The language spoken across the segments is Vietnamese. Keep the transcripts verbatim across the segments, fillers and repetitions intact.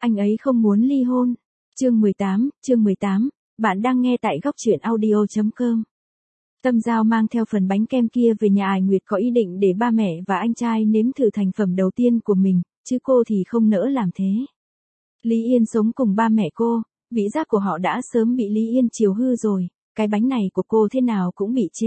Anh ấy không muốn ly hôn. Chương mười tám, chương mười tám, bạn đang nghe tại góc truyện audio chấm com. Tâm Giao mang theo phần bánh kem kia về nhà Ải Nguyệt có ý định để ba mẹ và anh trai nếm thử thành phẩm đầu tiên của mình, chứ cô thì không nỡ làm thế. Lý Yên sống cùng ba mẹ cô, vị giác của họ đã sớm bị Lý Yên chiều hư rồi, cái bánh này của cô thế nào cũng bị chê.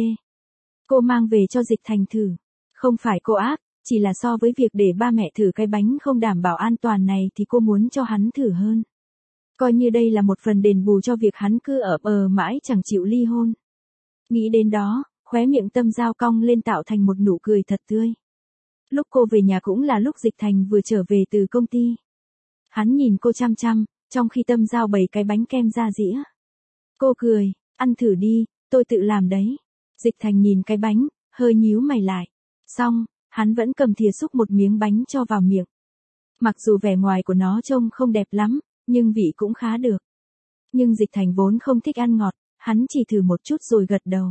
Cô mang về cho Dịch Thành thử. Không phải cô ác, chỉ là so với việc để ba mẹ thử cái bánh không đảm bảo an toàn này thì cô muốn cho hắn thử hơn. Coi như đây là một phần đền bù cho việc hắn cứ ở bờ mãi chẳng chịu ly hôn. Nghĩ đến đó, khóe miệng Tâm Giao cong lên tạo thành một nụ cười thật tươi. Lúc cô về nhà cũng là lúc Dịch Thành vừa trở về từ công ty. Hắn nhìn cô chăm chăm, trong khi Tâm Giao bày cái bánh kem ra dĩa. Cô cười, ăn thử đi, tôi tự làm đấy. Dịch Thành nhìn cái bánh, hơi nhíu mày lại. Xong, hắn vẫn cầm thìa xúc một miếng bánh cho vào miệng. Mặc dù vẻ ngoài của nó trông không đẹp lắm, nhưng vị cũng khá được. Nhưng Dịch Thành vốn không thích ăn ngọt, hắn chỉ thử một chút rồi gật đầu.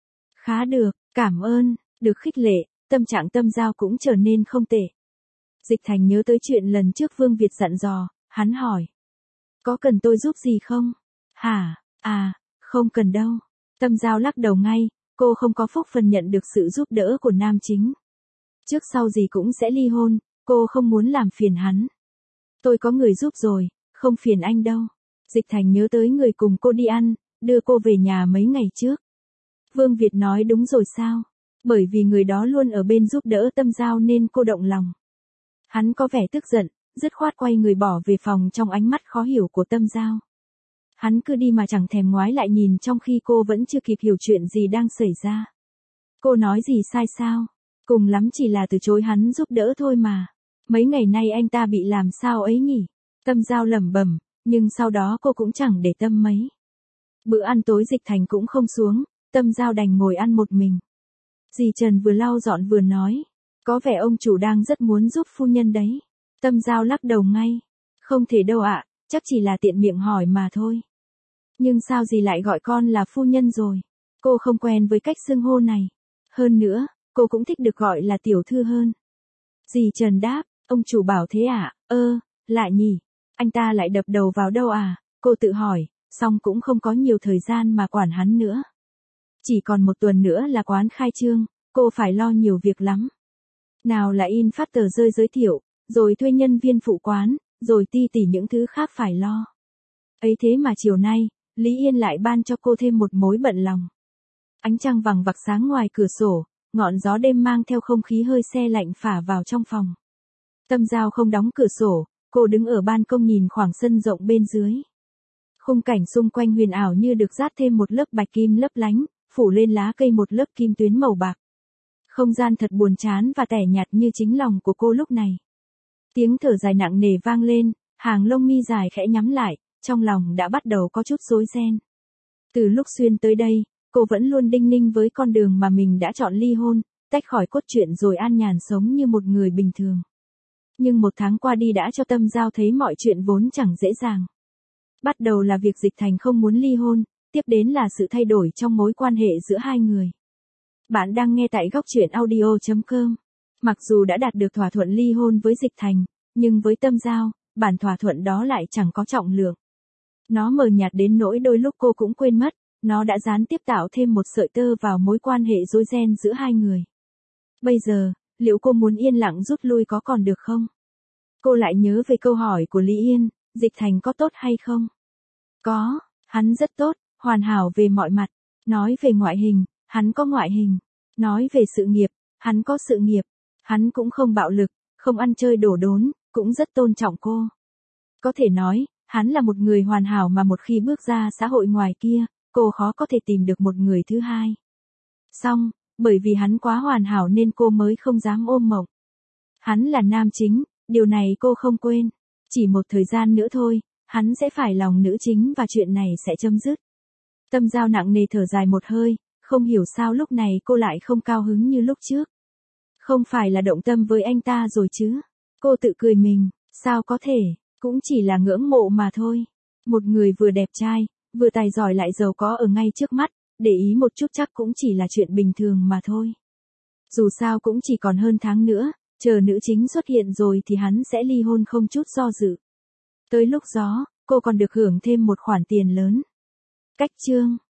Khá được, cảm ơn, được khích lệ, tâm trạng Tâm Giao cũng trở nên không tệ. Dịch Thành nhớ tới chuyện lần trước Vương Việt dặn dò, hắn hỏi. Có cần tôi giúp gì không? Hả, à, không cần đâu. Tâm Giao lắc đầu ngay, cô không có phúc phần nhận được sự giúp đỡ của nam chính. Trước sau gì cũng sẽ ly hôn, cô không muốn làm phiền hắn. Tôi có người giúp rồi, không phiền anh đâu. Dịch Thành nhớ tới người cùng cô đi ăn, đưa cô về nhà mấy ngày trước. Vương Việt nói đúng rồi sao? Bởi vì người đó luôn ở bên giúp đỡ Tâm Giao nên cô động lòng. Hắn có vẻ tức giận, dứt khoát quay người bỏ về phòng trong ánh mắt khó hiểu của Tâm Giao. Hắn cứ đi mà chẳng thèm ngoái lại nhìn trong khi cô vẫn chưa kịp hiểu chuyện gì đang xảy ra. Cô nói gì sai sao? Cùng lắm chỉ là từ chối hắn giúp đỡ thôi mà. Mấy ngày nay anh ta bị làm sao ấy nhỉ? Tâm Giao lẩm bẩm, nhưng sau đó cô cũng chẳng để tâm mấy. Bữa ăn tối Dịch Thành cũng không xuống, Tâm Giao đành ngồi ăn một mình. Dì Trần vừa lau dọn vừa nói, có vẻ ông chủ đang rất muốn giúp phu nhân đấy. Tâm Giao lắc đầu ngay, không thể đâu ạ, chắc chỉ là tiện miệng hỏi mà thôi. Nhưng sao dì lại gọi con là phu nhân rồi? Cô không quen với cách xưng hô này. Hơn nữa, cô cũng thích được gọi là tiểu thư hơn. Dì Trần đáp, ông chủ bảo thế à? Ơ, lạ nhỉ, anh ta lại đập đầu vào đâu à? Cô tự hỏi, xong cũng không có nhiều thời gian mà quản hắn nữa. Chỉ còn một tuần nữa là quán khai trương, cô phải lo nhiều việc lắm. Nào là in phát tờ rơi giới thiệu, rồi thuê nhân viên phụ quán, rồi ti tỉ những thứ khác phải lo. Ấy thế mà chiều nay, Lý Yên lại ban cho cô thêm một mối bận lòng. Ánh trăng vằng vặc sáng ngoài cửa sổ, ngọn gió đêm mang theo không khí hơi se lạnh phả vào trong phòng. Tâm Giao không đóng cửa sổ, cô đứng ở ban công nhìn khoảng sân rộng bên dưới. Khung cảnh xung quanh huyền ảo như được dát thêm một lớp bạch kim lấp lánh, phủ lên lá cây một lớp kim tuyến màu bạc. Không gian thật buồn chán và tẻ nhạt như chính lòng của cô lúc này. Tiếng thở dài nặng nề vang lên, hàng lông mi dài khẽ nhắm lại, trong lòng đã bắt đầu có chút rối ren. Từ lúc xuyên tới đây, cô vẫn luôn đinh ninh với con đường mà mình đã chọn ly hôn, tách khỏi cốt truyện rồi an nhàn sống như một người bình thường. Nhưng một tháng qua đi đã cho Tâm Giao thấy mọi chuyện vốn chẳng dễ dàng. Bắt đầu là việc Dịch Thành không muốn ly hôn, tiếp đến là sự thay đổi trong mối quan hệ giữa hai người. Bạn đang nghe tại góc truyện audio chấm com. Mặc dù đã đạt được thỏa thuận ly hôn với Dịch Thành, nhưng với Tâm Giao, bản thỏa thuận đó lại chẳng có trọng lượng. Nó mờ nhạt đến nỗi đôi lúc cô cũng quên mất, nó đã gián tiếp tạo thêm một sợi tơ vào mối quan hệ rối ren giữa hai người. Bây giờ, liệu cô muốn yên lặng rút lui có còn được không? Cô lại nhớ về câu hỏi của Lý Yên, Dịch Thành có tốt hay không? Có, hắn rất tốt, hoàn hảo về mọi mặt. Nói về ngoại hình, hắn có ngoại hình. Nói về sự nghiệp, hắn có sự nghiệp. Hắn cũng không bạo lực, không ăn chơi đổ đốn, cũng rất tôn trọng cô. Có thể nói, hắn là một người hoàn hảo mà một khi bước ra xã hội ngoài kia, cô khó có thể tìm được một người thứ hai. Xong, bởi vì hắn quá hoàn hảo nên cô mới không dám ôm mộng. Hắn là nam chính, điều này cô không quên. Chỉ một thời gian nữa thôi, hắn sẽ phải lòng nữ chính và chuyện này sẽ chấm dứt. Tâm Giao nặng nề thở dài một hơi, không hiểu sao lúc này cô lại không cao hứng như lúc trước. Không phải là động tâm với anh ta rồi chứ? Cô tự cười mình, sao có thể, cũng chỉ là ngưỡng mộ mà thôi. Một người vừa đẹp trai, vừa tài giỏi lại giàu có ở ngay trước mắt, để ý một chút chắc cũng chỉ là chuyện bình thường mà thôi. Dù sao cũng chỉ còn hơn tháng nữa, chờ nữ chính xuất hiện rồi thì hắn sẽ ly hôn không chút do dự. Tới lúc đó, cô còn được hưởng thêm một khoản tiền lớn. Cách chương